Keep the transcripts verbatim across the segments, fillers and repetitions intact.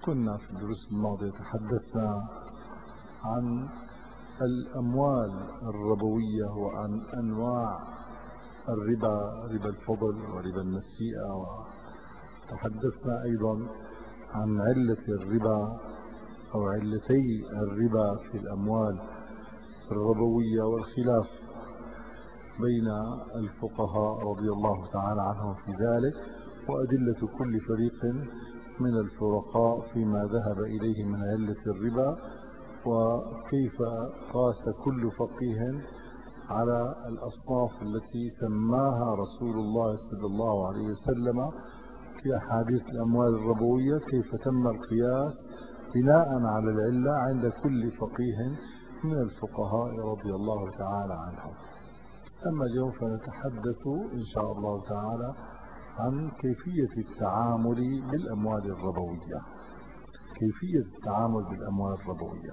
كنا في الدروس الماضية تحدثنا عن الأموال الربوية وعن أنواع الربا، ربا الفضل وربا النسيئة، وتحدثنا أيضا عن علة الربا أو علتي الربا في الأموال الربوية والخلاف بين الفقهاء رضي الله تعالى عنهم في ذلك، وأدلة كل فريق من الفرقاء فيما ذهب إليه من علة الربا، وكيف قاس كل فقيه على الأصناف التي سماها رسول الله صلى الله عليه وسلم في أحاديث الأموال الربوية، كيف تم القياس بناء على العلة عند كل فقيه من الفقهاء رضي الله تعالى عنهم. أما اليوم فنتحدث إن شاء الله تعالى عن كيفية التعامل بالأموال الربوية. كيفية التعامل بالأموال الربوية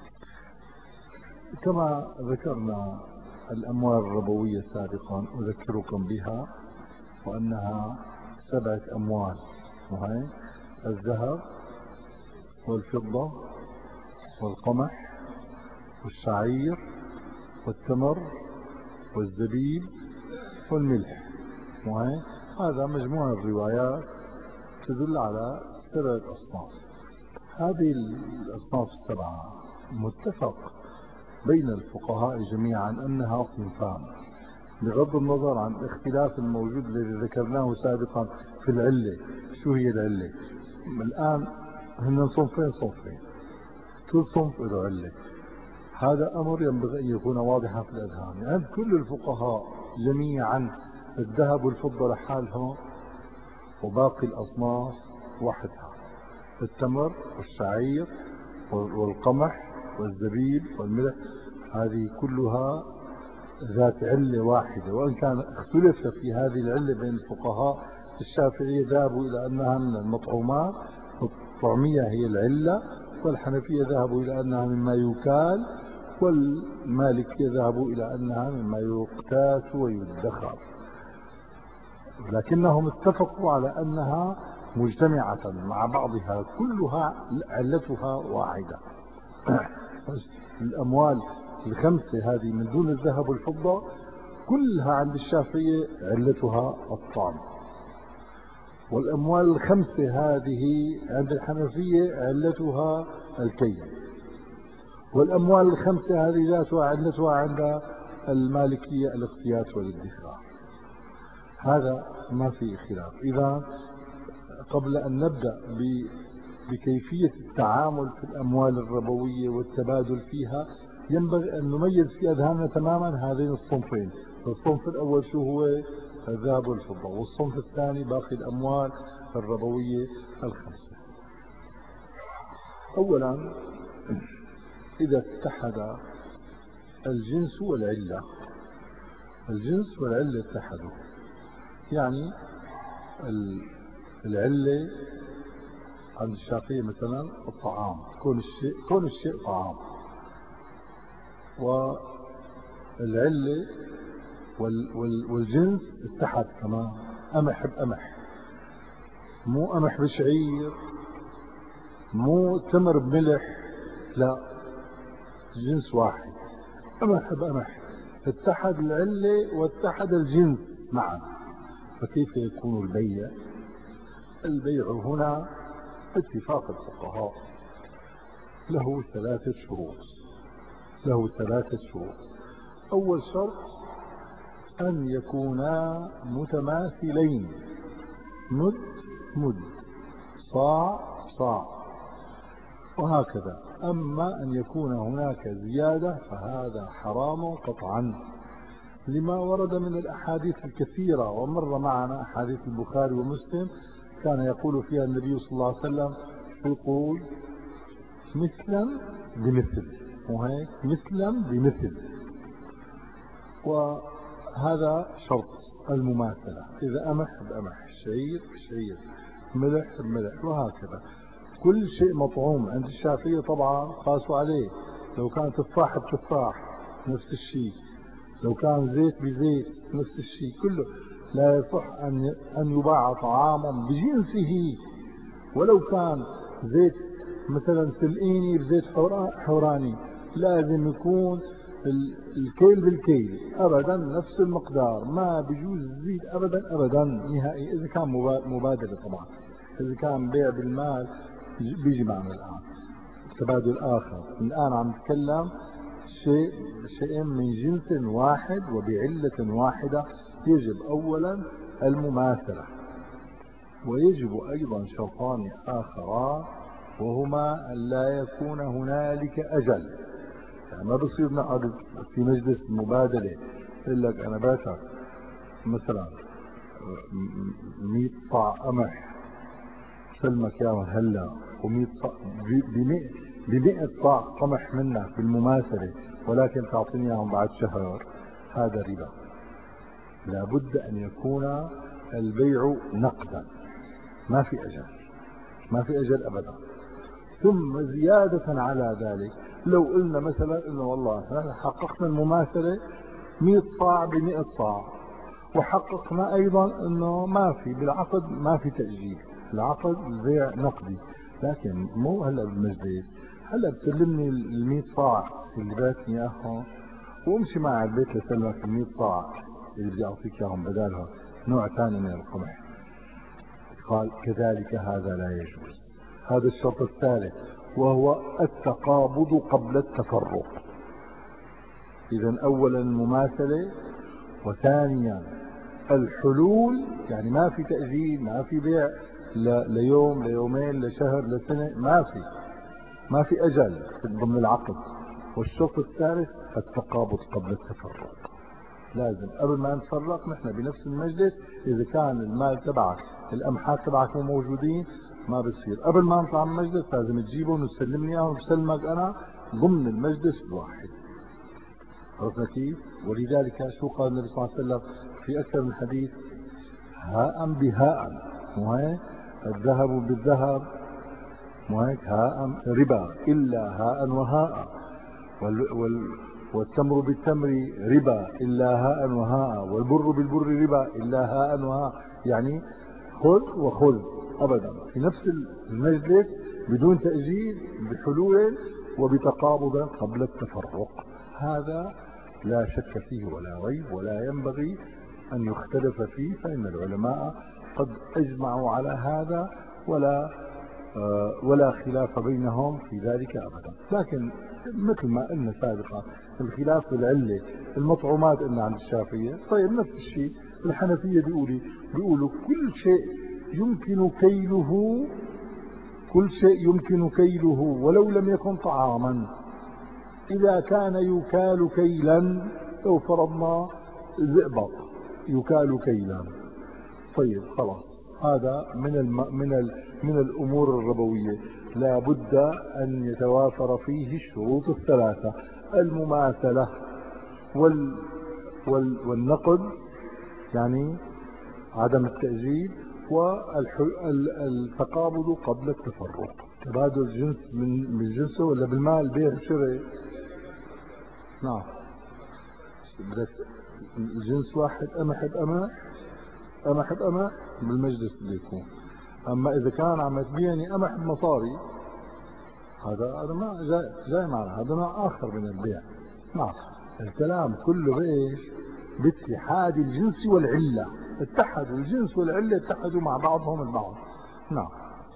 كما ذكرنا الأموال الربوية سابقا، أذكركم بها وأنها سبعة أموال، وهي الذهب والفضة والقمح والشعير والتمر والزبيب والملح، وهي هذا مجموع الروايات تدل على سبعة أصناف. هذه الأصناف السبعة متفق بين الفقهاء جميعا أنها صنفان، بغض النظر عن الاختلاف الموجود الذي ذكرناه سابقا في العلة. شو هي العلة؟ الآن هن صنفين صنفين، كل صنف له علة. هذا أمر ينبغي أن يكون واضحا في الأذهان. عند كل الفقهاء جميعا الذهب والفضة لحالهم وباقي الأصناف وحدها، التمر والشعير والقمح والزبيب والملح، هذه كلها ذات علة واحدة، وإن كان اختلف في هذه العلة بين الفقهاء. الشافعية ذهبوا إلى أنها من المطعومات، والطعمية هي العلة، والحنفية ذهبوا إلى أنها مما يكال، والمالكية ذهبوا إلى أنها مما يقتات ويدخر، لكنهم اتفقوا على أنها مجتمعة مع بعضها، كلها علتها واحدة. الأموال الخمسة هذه من دون الذهب والفضة كلها عند الشافعية علتها الطعم، والأموال الخمسة هذه عند الحنفية علتها الكيل، والأموال الخمسة هذه ذاتها علتها عند المالكية الاقتيات والادخار. هذا ما في خلاف. إذا قبل أن نبدأ بكيفية التعامل في الأموال الربوية والتبادل فيها، ينبغي أن نميز في أذهاننا تماما هذين الصنفين. الصنف الأول شو هو؟ الذهب والفضة، والصنف الثاني باقي الأموال الربوية الخمسة. أولا، إذا اتحد الجنس والعلة، الجنس والعلة اتحدوا، يعني العلة عند الشافعية مثلا الطعام، كون الشيء كون الشيء طعام، والعلة والجنس اتحد كمان، قمح بقمح، مو قمح بشعير، مو تمر بملح، لا، جنس واحد، قمح بقمح، اتحد العلة واتحد الجنس معا. فكيف يكون البيع؟ البيع هنا اتفاق الفقهاء له ثلاثة شروط، له ثلاثة شروط. أول شرط أن يكونا متماثلين، مد مد، صاع صاع، وهكذا. أما أن يكون هناك زيادة فهذا حرام قطعا، لما ورد من الأحاديث الكثيرة، ومر معنا أحاديث البخاري ومسلم كان يقول فيها النبي صلى الله عليه وسلم، شو يقول؟ مثلا بمثل، وهيك مثلا بمثل. وهذا شرط المماثلة، إذا قمح بقمح، شعير بشعير، ملح بملح، وهكذا. كل شيء مطعوم عند الشافعية طبعا قاسوا عليه، لو كان تفاح بتفاح نفس الشيء، لو كان زيت بزيت نفس الشيء، كله لا يصح أن أن يباع طعام بجنسه، ولو كان زيت مثلا سلقيني بزيت حوراني، لازم يكون الكيل بالكيل أبدا نفس المقدار، ما بجوز زيد أبدا أبدا نهائي. إذا كان مبادلة طبعا، إذا كان بيع بالمال بيجي معنا الآن تبادل آخر. الآن عم نتكلم شيء شيئين من جنس واحد وبعلة واحدة. يجب أولا المماثلة، ويجب أيضا شرطان آخران، وهما أن لا يكون هنالك أجل. يعني ما بصير نقعد في مجلس المبادلة يقول لك أنا باتك مثلا مئة صاع قمح سلمك يا هلا، ومئة صاع بمئة صاع قمح منك بالمماثلة، ولكن تعطيني اياهم بعد شهر، هذا ربا. لابد أن يكون البيع نقدا، ما في أجل، ما في أجل أبدا. ثم زيادة على ذلك، لو قلنا مثلا إنه والله احنا حققنا المماثلة مئة صاع بمئة صاع، وحققنا أيضا إنه ما في بالعقد ما في تأجيل، العقد البيع نقدي، لكن مو هلا بالمجلس، هلا بسلمني ال مئة صاع اللي باتني اياهم وامشي معي على البيت لسلمك ال مئة صاع اللي بدي اعطيك اياهم بدالها نوع ثاني من القمح. قال كذلك هذا لا يجوز. هذا الشرط الثالث، وهو التقابض قبل التفرق. إذا أولا المماثلة، وثانيا الحلول، يعني ما في تأجيل، ما في بيع ليوم ليومين لشهر لسنة، ما في ما في أجل ضمن العقد. والشرط الثالث التقابض قبل التفرق. لازم قبل ما نتفرق نحن بنفس المجلس، إذا كان المال تبعك الأمحات تبعك مو موجودين ما بصير. قبل ما نطلع من المجلس لازم تجيبهم وتسلمني اياهم وبسلمك أنا ضمن المجلس الواحد. عرفنا كيف؟ ولذلك شو قال النبي صلى الله عليه وسلم في أكثر من حديث؟ هاء بهاء، مو هيك؟ الذهب بالذهب، مو هيك؟ هاء ربا إلا هاء وهاء، وال وال والتمر بالتمر ربا إلا هاء وهاء، والبر بالبر ربا إلا هاء وهاء. يعني خذ وخذ أبدا في نفس المجلس بدون تأجيل، بحلول وبتقابض قبل التفرق. هذا لا شك فيه ولا ريب، ولا ينبغي أن يختلف فيه، فإن العلماء قد أجمعوا على هذا، ولا ولا خلاف بينهم في ذلك أبدا. لكن مثل ما قلنا سابقا الخلاف بالعلة. المطعومات قلنا عند الشافعية، طيب نفس الشيء الحنفية بيقولوا بيقولوا كل شيء يمكن كيله، كل شيء يمكن كيله ولو لم يكن طعاما، إذا كان يكال كيلا. لو فرضنا زئبق يكال كيلا، طيب خلاص هذا من الم... من ال... من الأمور الربوية، لا بد أن يتوافر فيه الشروط الثلاثة: المماثلة وال... وال... والنقد، يعني عدم التأجيل، والتقابض قبل التفرق. تبادل الجنس من بالجنس ولا بالمال، بيع وشراء. نعم، بدك الجنس واحد، قمح بقمح، قمح بقمح بالمجلس بده يكون. اما اذا كان عم تبيعني قمح بمصاري، هذا هذا ما جاي جاي معنا، هذا نوع اخر من البيع. نعم، الكلام كله بايش؟ باتحاد الجنس والعله. اتحدوا الجنس والعله، اتحدوا مع بعضهم البعض. نعم،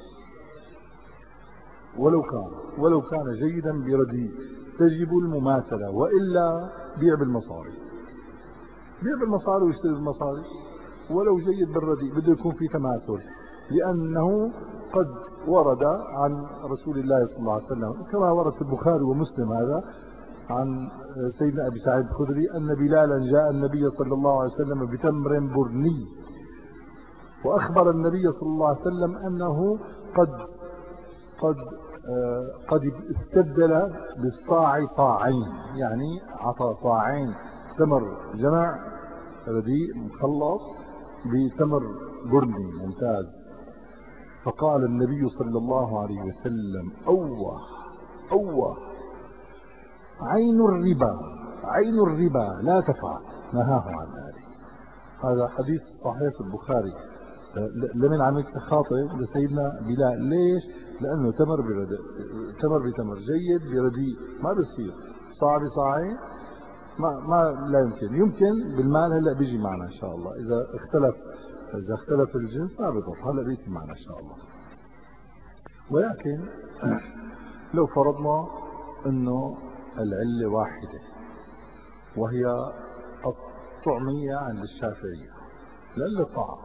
ولو كان ولو كان جيدا برديء تجب المماثله، والا بيع بالمصاري، بيع بالمصاري ويشتري بالمصاري. ولو جيد بالرديء بده يكون في تماثل، لأنه قد ورد عن رسول الله صلى الله عليه وسلم كما ورد في البخاري ومسلم هذا عن سيدنا أبي سعيد الخدري أن بلالا جاء النبي صلى الله عليه وسلم بتمر برني، وأخبر النبي صلى الله عليه وسلم أنه قد قد قد استبدل بالصاع صاعين، يعني عطى صاعين تمر جمع رديء مخلط بتمر برني ممتاز. فقال النبي صلى الله عليه وسلم: أوه أوه، عين الربا، عين الربا لا تفعل، نهاه عن ذلك. هذا حديث صحيح في البخاري. لمن عم يخاطب لسيدنا بلال. ليش؟ لأنه تمر برد، تمر بتمر جيد برديء ما بصير، صاع بصاعين ما ما لا يمكن. يمكن بالمال هلا بيجي معنا ان شاء الله، اذا اختلف اذا اختلف الجنس ما بضر، هلا بيجي معنا ان شاء الله. ولكن لو فرضنا انه العله واحده وهي الطعميه عند الشافعيه، العله الطعام،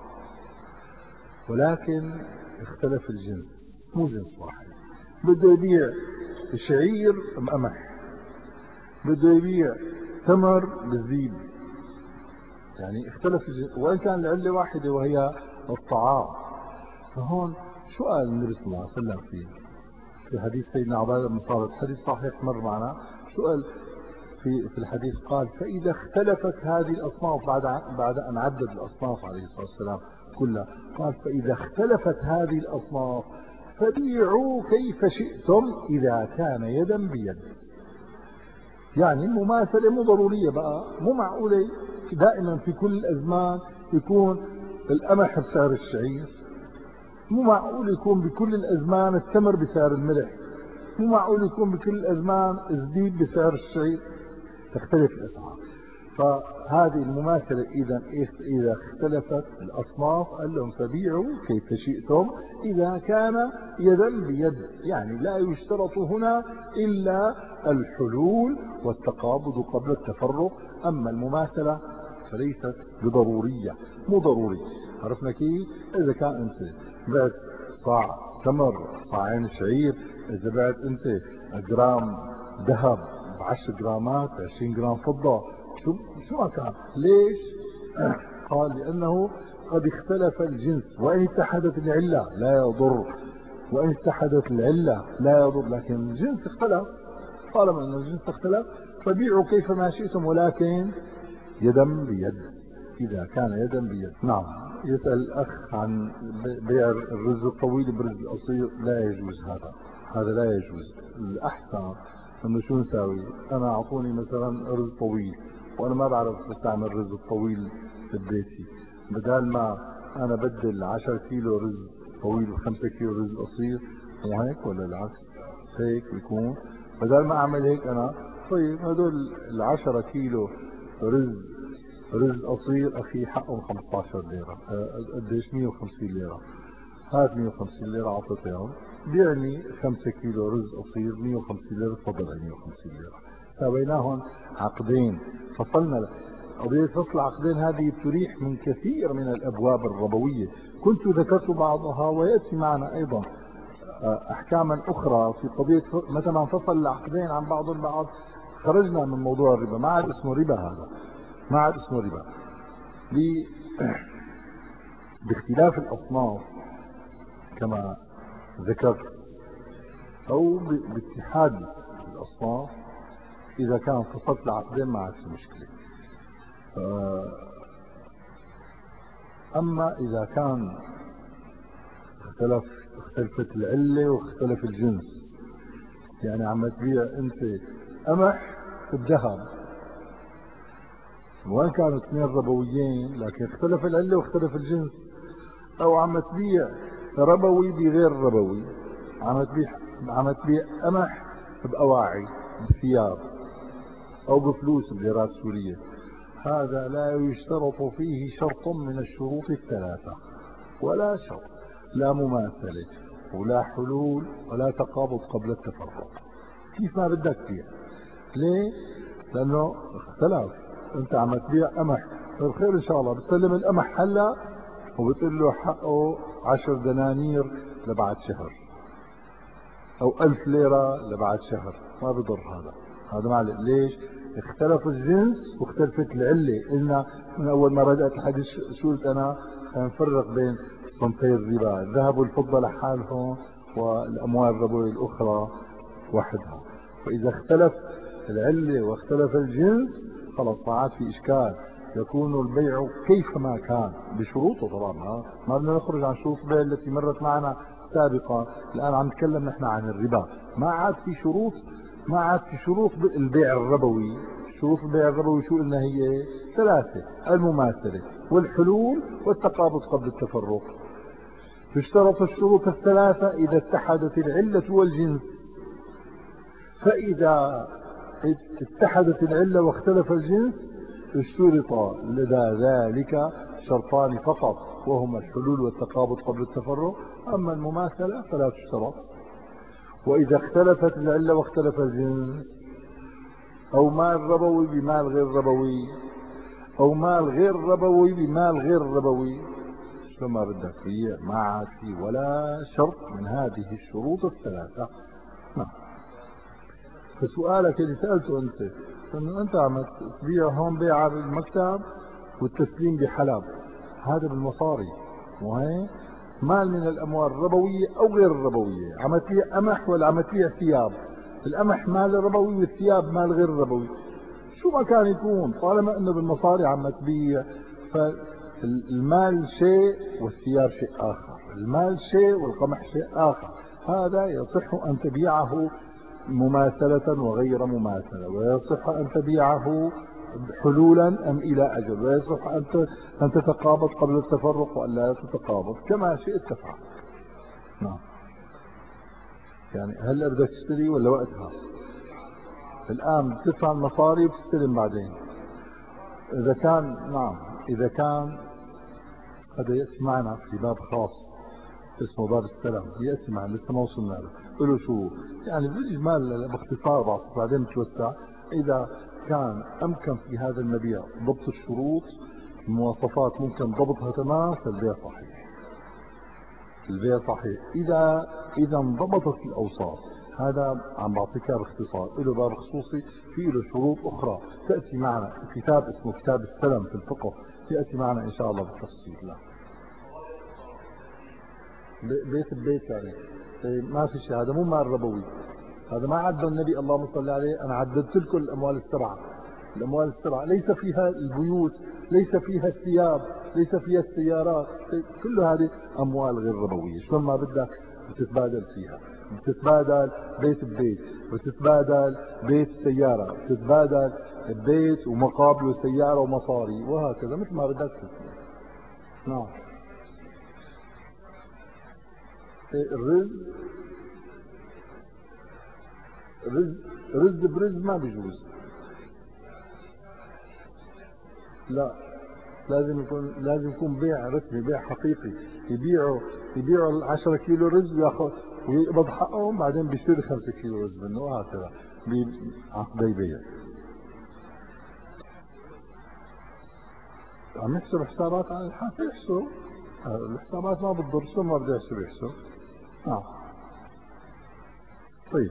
ولكن اختلف الجنس، مو جنس واحد، بده يبيع شعير بقمح، بده يبيع تمر بزبيب، يعني اختلف الجنس وان كان العله واحده وهي الطعام. فهون شو قال النبي صلى الله عليه وسلم في في حديث سيدنا عباده بن صامت، حديث صحيح مر معنا، شو قال في في الحديث؟ قال: فاذا اختلفت هذه الاصناف، بعد بعد ان عدد الاصناف عليه الصلاه والسلام كلها، قال: فاذا اختلفت هذه الاصناف فبيعوا كيف شئتم اذا كان يدا بيد. يعني المماثله مو ضروريه بقى، مو معقوله دائما في كل الازمان يكون القمح بسعر الشعير، مو معقول يكون بكل الازمان التمر بسعر الملح، مو معقول يكون بكل الازمان الزبيب بسعر الشعير، تختلف الاسعار. فهذه المماثله اذا اذا اختلفت الاصناف قال لهم: فبيعوا كيف شئتم اذا كان يدا بيد. يعني لا يشترط هنا الا الحلول والتقابض قبل التفرق، اما المماثله فليست بضروريه، مو ضروري. عرفنا كيف؟ اذا كان انت بعت صاع تمر، صاعين شعير، اذا بعت انت جرام ذهب ب عشر جرامات، عشرين جرام فضه، شو شو ما كان. ليش؟ قال: لانه قد اختلف الجنس، وان اتحدت العله لا يضر، وان اتحدت العله لا يضر، لكن الجنس اختلف. طالما ان الجنس اختلف فبيعوا كيف ما شئتم، ولكن يدا بيد، اذا كان يدا بيد. نعم. يسأل الأخ عن بيع الرز الطويل بالرز القصير. لا يجوز هذا، هذا لا يجوز. الأحسن أنه شو نساوي؟ أنا أعطوني مثلا رز طويل وأنا ما بعرف أستعمل الرز الطويل ببيتي، بدال ما أنا بدل عشرة كيلو رز طويل وخمسة كيلو رز قصير، مو هيك ولا العكس؟ هيك بيكون. بدل ما أعمل هيك أنا، طيب هدول العشرة كيلو رز رز قصير اخي حقهم خمسة عشر ليره، قديش؟ مية وخمسين ليره. هات مية وخمسين ليره اعطيته اياهم، بيعني خمسة كيلو رز قصير مية وخمسين ليره، تفضل هي مية وخمسين ليره. ساويناهم عقدين، فصلنا. قضية فصل عقدين هذه تريح من كثير من الابواب الربويه، كنت ذكرت بعضها وياتي معنا ايضا احكاما اخرى في قضيه متى ما انفصل العقدين عن بعض البعض خرجنا من موضوع الربا، ما عاد اسمه ربا، هذا ما عاد اسمه ربا. باختلاف الأصناف كما ذكرت، أو باتحاد الأصناف، إذا كان فصلت العقدين ما عاد في مشكلة. أما إذا كان اختلف اختلفت العلة واختلف الجنس، يعني عم تبيع أنت قمح بذهب، وين كانوا اثنين ربويين لكن اختلف العلة واختلف الجنس، او عم تبيع ربوي بغير ربوي، عم تبيع عم تبيع قمح بأواعي بثياب او بفلوس بليرات سورية، هذا لا يشترط فيه شرط من الشروط الثلاثة، ولا شرط، لا مماثلة ولا حلول ولا تقابض قبل التفرق، كيف ما بدك بيع. ليه؟ لانه اختلف. انت عم تبيع قمح، طيب خير ان شاء الله، بتسلم القمح هلا وبتقول له حقه عشر دنانير لبعد شهر، او ألف ليرة لبعد شهر، ما بضر هذا، هذا معلق. ليش؟ اختلف الجنس واختلفت العلة. قلنا من اول ما بدأت الحديث شو قلت انا؟ خلينا نفرق بين صنفي الربا، الذهب والفضة لحالهم والاموال الربوية الاخرى وحدها. فاذا اختلف العلة واختلف الجنس خلص ما عاد في اشكال، يكون البيع كيفما كان بشروطه طبعا، ما بدنا نخرج عن شروط البيع التي مرت معنا سابقا. الان عم نتكلم نحن عن الربا، ما عاد في شروط، ما عاد في شروط البيع الربوي، شروط البيع الربوي شو قلنا هي؟ ثلاثة: المماثلة والحلول والتقابض قبل التفرق. تشترط الشروط الثلاثة إذا اتحدت العلة والجنس، فإذا اتحدت العلة واختلف الجنس اشترط لدى ذلك شرطان فقط، وهما الحلول والتقابض قبل التفرق. أما المماثلة فلا تشترط. وإذا اختلفت العلة واختلف الجنس، أو مال ربوي بمال غير ربوي، أو مال غير ربوي بمال غير ربوي، شلون ما بدك بيع ما عاد في ولا شرط من هذه الشروط الثلاثة. نعم. فسؤالك اللي سألته أنت، أنه أنت عم تبيع هون بيعة بالمكتب والتسليم بحلب، هذا بالمصاري، مو هيك؟ مال من الأموال الربوية أو غير الربوية، عم تبيع قمح ولا عم تبيع ثياب؟ القمح مال ربوي والثياب مال غير ربوي، شو ما كان يكون طالما أنه بالمصاري عم تبيع. فالمال شيء والثياب شيء آخر، المال شيء والقمح شيء آخر. هذا يصح أن تبيعه مماثلة وغير مماثلة، ويصح أن تبيعه حلولا أم إلى أجل، ويصح أن تتقابض قبل التفرق وأن لا تتقابض، كما شئت تفعل. نعم. يعني هلا بدك تشتري ولا وقتها؟ الآن بتدفع المصاري وبتستلم بعدين. إذا كان نعم إذا كان هذا يأتي معنا في باب خاص اسمه باب السلم، يأتي معنا لسه ما وصلنا له. له شو يعني بالإجمال باختصار بعطيك بعدين بتوسع. إذا كان أمكن في هذا المبيع ضبط الشروط، المواصفات ممكن ضبطها تمام، فالبيع صحيح. البيع صحيح إذا إذا انضبطت الأوصاف. هذا عم بعطيك باختصار، له باب خصوصي فيه له شروط أخرى تأتي معنا في كتاب اسمه كتاب السلم في الفقه، يأتي معنا إن شاء الله بالتفصيل. لا بيت ببيت يعني ما في شيء، هذا مو مال ربوي، هذا ما عده النبي اللهم صل عليه. أنا عددت لكم الأموال السبعة، الأموال السبعة ليس فيها البيوت، ليس فيها الثياب، ليس فيها السيارات، كل هذه أموال غير ربوية. شلون ما بدك بتتبادل فيها، بتتبادل بيت ببيت، بتتبادل بيت سيارة، بتتبادل بيت ومقابله سيارة ومصاري، وهكذا مثل ما بدك تتبادل. نعم. الرز رز رز برز ما بيجوز. لا، لازم يكون لازم يكون بيع رسمي، بيع حقيقي. يبيعوا يبيعوا العشرة كيلو رز وياخذ ويقبض حقهم، بعدين بيشتري خمسة كيلو رز منه، وهكذا بعقدي بيع. عم يحسب حسابات عن الحاسب، يحسب الحسابات ما بتضر، شو ما بده يحسب يحسب. آه. طيب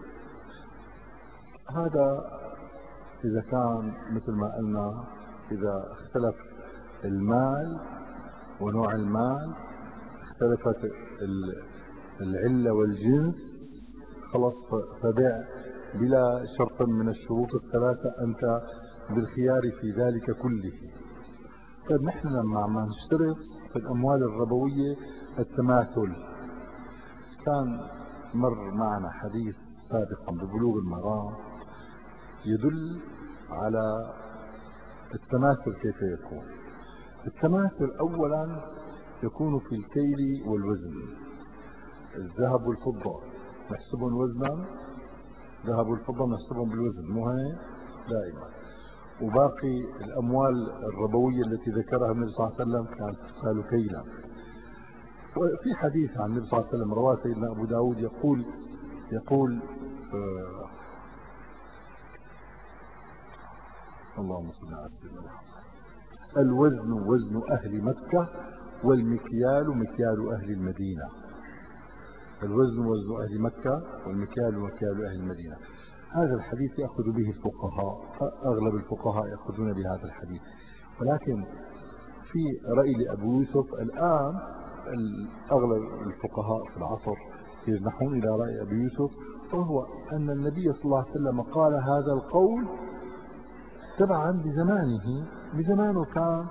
هذا إذا كان مثل ما قلنا، إذا اختلف المال ونوع المال، اختلفت العلة والجنس، خلص فبيع بلا شرط من الشروط الثلاثة، أنت بالخيار في ذلك كله. طيب نحن لما عم نشترط في الأموال الربوية التماثل، كان مر معنا حديث سابقا ببلوغ المرام يدل على التماثل كيف يكون. التماثل أولا يكون في الكيل والوزن. الذهب والفضة نحسبهم وزنا، الذهب والفضة نحسبهم بالوزن، مو هيك دائما. وباقي الأموال الربوية التي ذكرها النبي صلى الله عليه وسلم كانت تقال كيلا. وفي حديث عن النبي صلى الله عليه وسلم رواه سيدنا أبو داود يقول يقول آه اللهم صل على سيدنا محمد: الوزن وزن أهل مكة والمكيال مكيال أهل المدينة. الوزن وزن أهل مكة والمكيال مكيال أهل المدينة. هذا الحديث يأخذ به الفقهاء، أغلب الفقهاء يأخذون بهذا الحديث، ولكن في رأي لأبو يوسف الآن أغلب الفقهاء في العصر يجنحون إلى رأي أبي يوسف، وهو أن النبي صلى الله عليه وسلم قال هذا القول تبعا لزمانه. بزمانه كان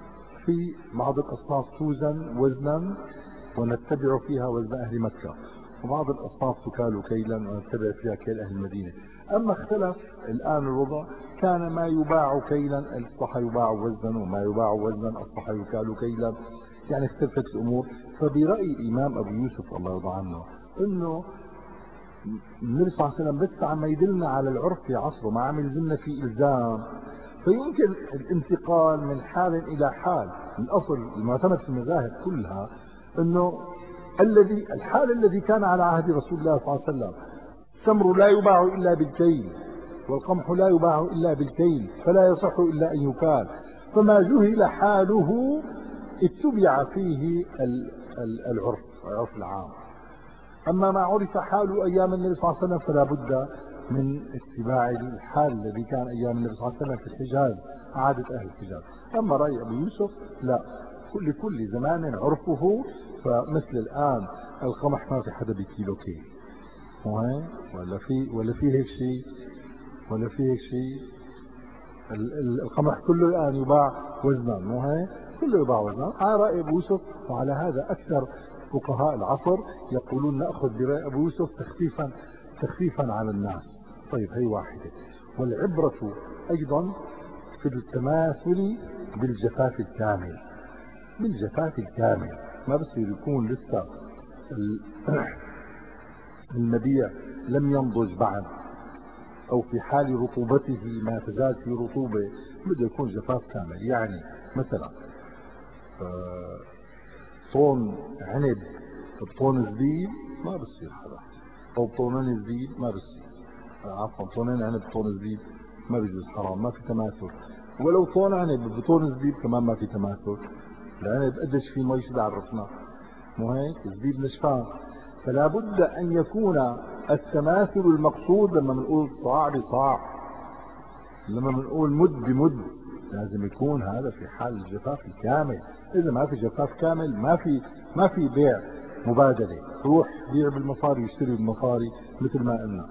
في بعض الأصناف توزن وزنا ونتبع فيها وزن أهل مكة، وبعض الأصناف تكال كيلا ونتبع فيها كيل أهل المدينة. أما اختلف الآن الوضع، كان ما يباع كيلا أصبح يباع وزنا، وما يباع وزنا أصبح يكال كيلا، يعني اختلفت الأمور. فبرأي الإمام أبو يوسف الله يرضى عنه أنه النبي صلى الله عليه وسلم بس عم يدلنا على العرف في عصره، ما عم يلزمنا في إلزام، فيمكن الانتقال من حال إلى حال. الأصل المعتمد في المذاهب كلها أنه الذي الحال الذي كان على عهد رسول الله صلى الله عليه وسلم، التمر لا يباع إلا بالكيل، والقمح لا يباع إلا بالكيل، فلا يصح إلا أن يكال. فما جهل حاله اتبع فيه العرف العرف العام. أما ما عرف حال أيام النبي صلى الله عليه وسلم فلا بد من اتباع الحال الذي كان أيام النبي صلى الله عليه وسلم في الحجاز، عادة أهل الحجاز. أما رأي أبو يوسف لا، كل كل زمان عرفه. فمثل الآن القمح ما في حدا بكيلو كيل، ولا في ولا في هيك شيء، ولا في هيك شيء. القمح كله الآن يباع وزنا، مو هيك؟ كله يباع وزنا على رأي أبو يوسف. وعلى هذا أكثر فقهاء العصر يقولون نأخذ برأي أبو يوسف تخفيفا تخفيفا على الناس. طيب هي واحدة. والعبرة أيضا في التماثل بالجفاف الكامل، بالجفاف الكامل. ما بصير يكون لسه المبيع لم ينضج بعد، أو في حال رطوبته ما تزال في رطوبة، بده يكون جفاف كامل. يعني مثلا طون عنب بطون زبيب ما بصير حدا، أو بطونين زبيب ما بصير، عفوا طونين عنب بطون زبيب ما بيجوز، حرام، ما في تماثل. ولو طون عنب بطون زبيب كمان ما في تماثل. العنب قديش في مي، شو بيعرفنا؟ مو هيك؟ زبيب نشفان. فلا بد أن يكون التماثل المقصود. لما بنقول صاع بصاع، لما بنقول مد بمد، لازم يكون هذا في حال الجفاف الكامل. إذا ما في جفاف كامل ما في ما في بيع مبادلة، روح بيع بالمصاري يشتري بالمصاري مثل ما قلنا.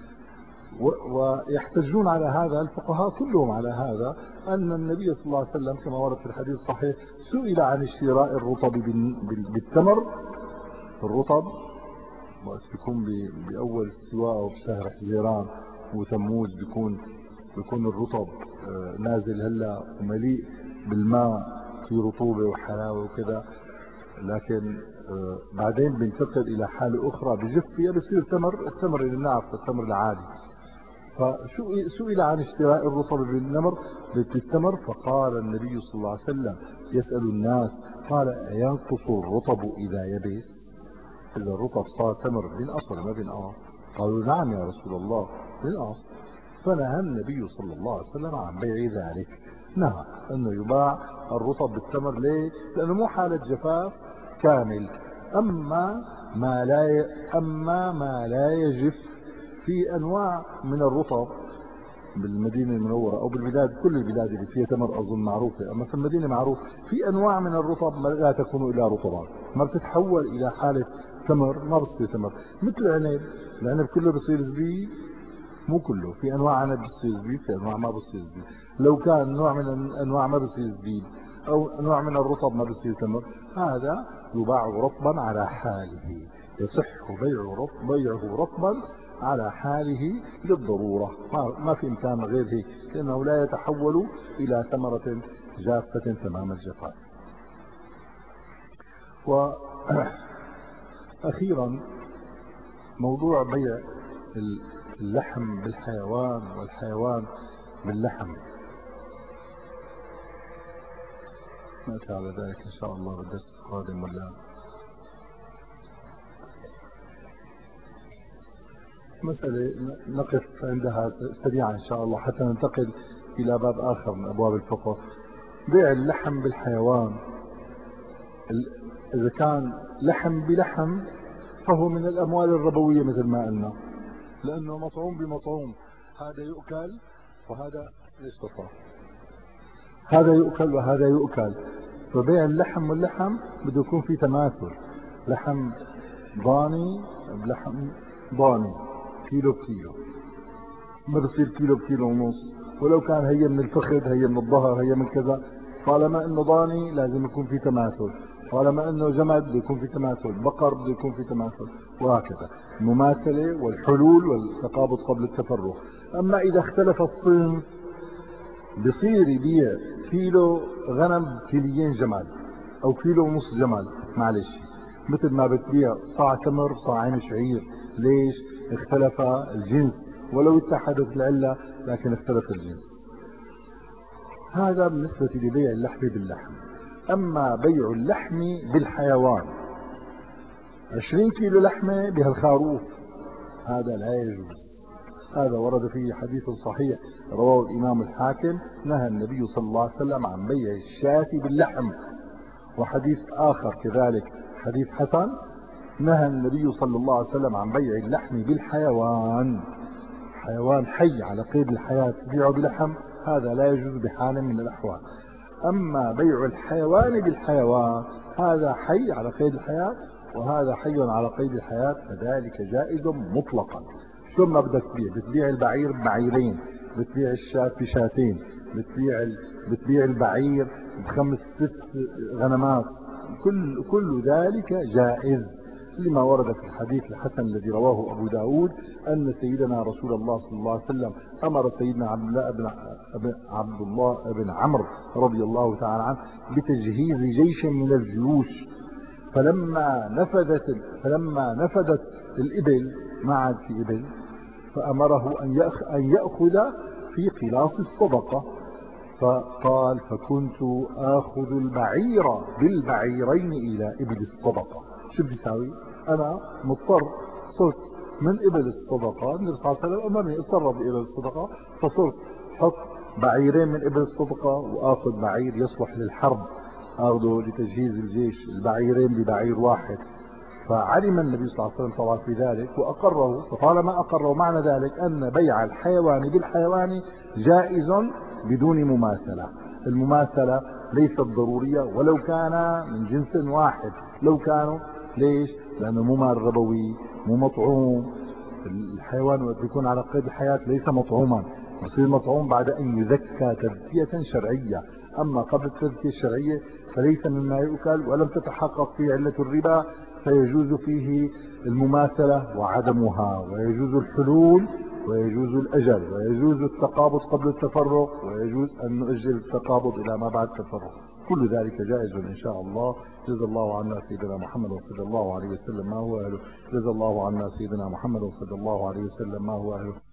ويحتجون على هذا الفقهاء كلهم على هذا، أن النبي صلى الله عليه وسلم كما ورد في الحديث الصحيح سئل عن اشتراء الرطب بالتمر. الرطب وقت بيكون بأول السواء أو بشهر حزيران وتموز، بيكون بيكون الرطب نازل هلا ومليء بالماء، في رطوبة وحلاوة وكذا، لكن بعدين بينتقل إلى حالة أخرى بجف فيها بصير تمر، التمر اللي بنعرفه التمر العادي. فسئل عن اشتراء الرطب بالنمر بالتمر، فقال النبي صلى الله عليه وسلم يسأل الناس، قال أينقص الرطب إذا يبس؟ إذا الرطب صار تمر بينقص ولا ما بينقص؟ قالوا نعم يا رسول الله بينقص. فنهى النبي صلى الله عليه وسلم عن بيع ذلك، نهى أنه يباع الرطب بالتمر. ليه؟ لأنه مو حالة جفاف كامل. أما ما لا ي... أما ما لا يجف في أنواع من الرطب بالمدينة المنورة أو بالبلاد، كل البلاد اللي فيها تمر أظن معروفة، أما في المدينة معروف في أنواع من الرطب لا تكون إلا رطبات، ما بتتحول إلى حالة تمر، ما بصير تمر. مثل العنب، العنب كله بصير زبيب، مو كله، في أنواع عنب بصير زبيب، في أنواع ما بصير زبيب. لو كان نوع من الأنواع ما بصير زبيب، أو نوع من الرطب ما بصير تمر، هذا يباع رطبا على حاله، يصح بيع رطب بيعه رطبا على حاله للضرورة، ما, ما في إمكان غير هيك، لأنه لا يتحول إلى ثمرة جافة تمام الجفاف. وأخيرا موضوع بيع اللحم بالحيوان والحيوان باللحم، نأتي على ذلك إن شاء الله بالدرس القادم. ولا مسألة نقف عندها سريعا إن شاء الله حتى ننتقل إلى باب آخر من أبواب الفقه. بيع اللحم بالحيوان، إذا كان لحم بلحم فهو من الأموال الربوية مثل ما قلنا، لأنه مطعوم بمطعوم، هذا يؤكل وهذا ليش تصار، هذا يؤكل وهذا يؤكل. فبيع اللحم واللحم بده يكون في تماثل، لحم ضاني بلحم ضاني، كيلو بكيلو، ما بصير كيلو بكيلو ونص. ولو كان هي من الفخذ، هي من الظهر، هي من كذا، طالما انه ضاني لازم يكون في تماثل، طالما انه جمل بده يكون في تماثل، بقر بده يكون في تماثل، وهكذا. المماثلة والحلول والتقابض قبل التفرق. اما اذا اختلف الصنف بصير يبيع كيلو غنم كيليين جمل او كيلو ونص جمل، معلش، مثل ما بتبيع صاع تمر صاعين شعير. ليش؟ اختلف الجنس، ولو اتحدت العلة لكن اختلف الجنس. هذا بالنسبة لبيع اللحم باللحم. أما بيع اللحم بالحيوان، عشرين كيلو لحمة بهالخروف، هذا لا يجوز. هذا ورد فيه حديث صحيح رواه الإمام الحاكم، نهى النبي صلى الله عليه وسلم عن بيع الشاة باللحم. وحديث آخر كذلك حديث حسن، نهى النبي صلى الله عليه وسلم عن بيع اللحم بالحيوان. حيوان حي على قيد الحياة تبيعه بلحم، هذا لا يجوز بحال من الأحوال. أما بيع الحيوان بالحيوان، هذا حي على قيد الحياة وهذا حي على قيد الحياة، فذلك جائز مطلقا. شو ما بدك تبيع؟ بتبيع البعير ببعيرين، بتبيع الشاة بشاتين، بتبيع ال... بتبيع البعير بخمس ست غنمات، كل كل ذلك جائز، لما ورد في الحديث الحسن الذي رواه أبو داود أن سيدنا رسول الله صلى الله عليه وسلم أمر سيدنا عبد الله بن عبد الله بن عمرو رضي الله تعالى عنه بتجهيز جيش من الجيوش، فلما نفذت فلما نفذت الإبل، ما عاد في إبل، فأمره أن يأخذ في قلاص الصدقة، فقال فكنت آخذ البعير بالبعيرين إلى إبل الصدقة. شو بدي ساوي؟ أنا مضطر، صرت من إبل الصدقة، النبي صلى الله عليه وسلم أمرني اتصرف بإبل الصدقة، فصرت حط بعيرين من إبل الصدقة وآخذ بعير يصلح للحرب، أخذه لتجهيز الجيش، البعيرين ببعير واحد. فعلم النبي صلى الله عليه وسلم طبعا في ذلك وأقره، فطالما أقره معنى ذلك أن بيع الحيوان بالحيوان جائز بدون مماثلة. المماثلة ليست ضرورية ولو كان من جنس واحد، لو كانوا، ليش؟ لأنه مو مال ربوي، مو مطعوم. الحيوان وقت بيكون على قيد الحياة ليس مطعوما، يصير مطعوم بعد أن يذكى تذكية شرعية. أما قبل التذكية الشرعية فليس مما يؤكل ولم تتحقق فيه علة الربا، فيجوز فيه المماثلة وعدمها، ويجوز الحلول، ويجوز الأجل، ويجوز التقابض قبل التفرق، ويجوز أن نؤجل التقابض إلى ما بعد التفرق. كل ذلك جائز إن شاء الله. جزا الله عنا سيدنا محمد صلى الله عليه وسلم ما هو أهله. جزا الله عنا سيدنا محمد صلى الله عليه وسلم ما هو أهله.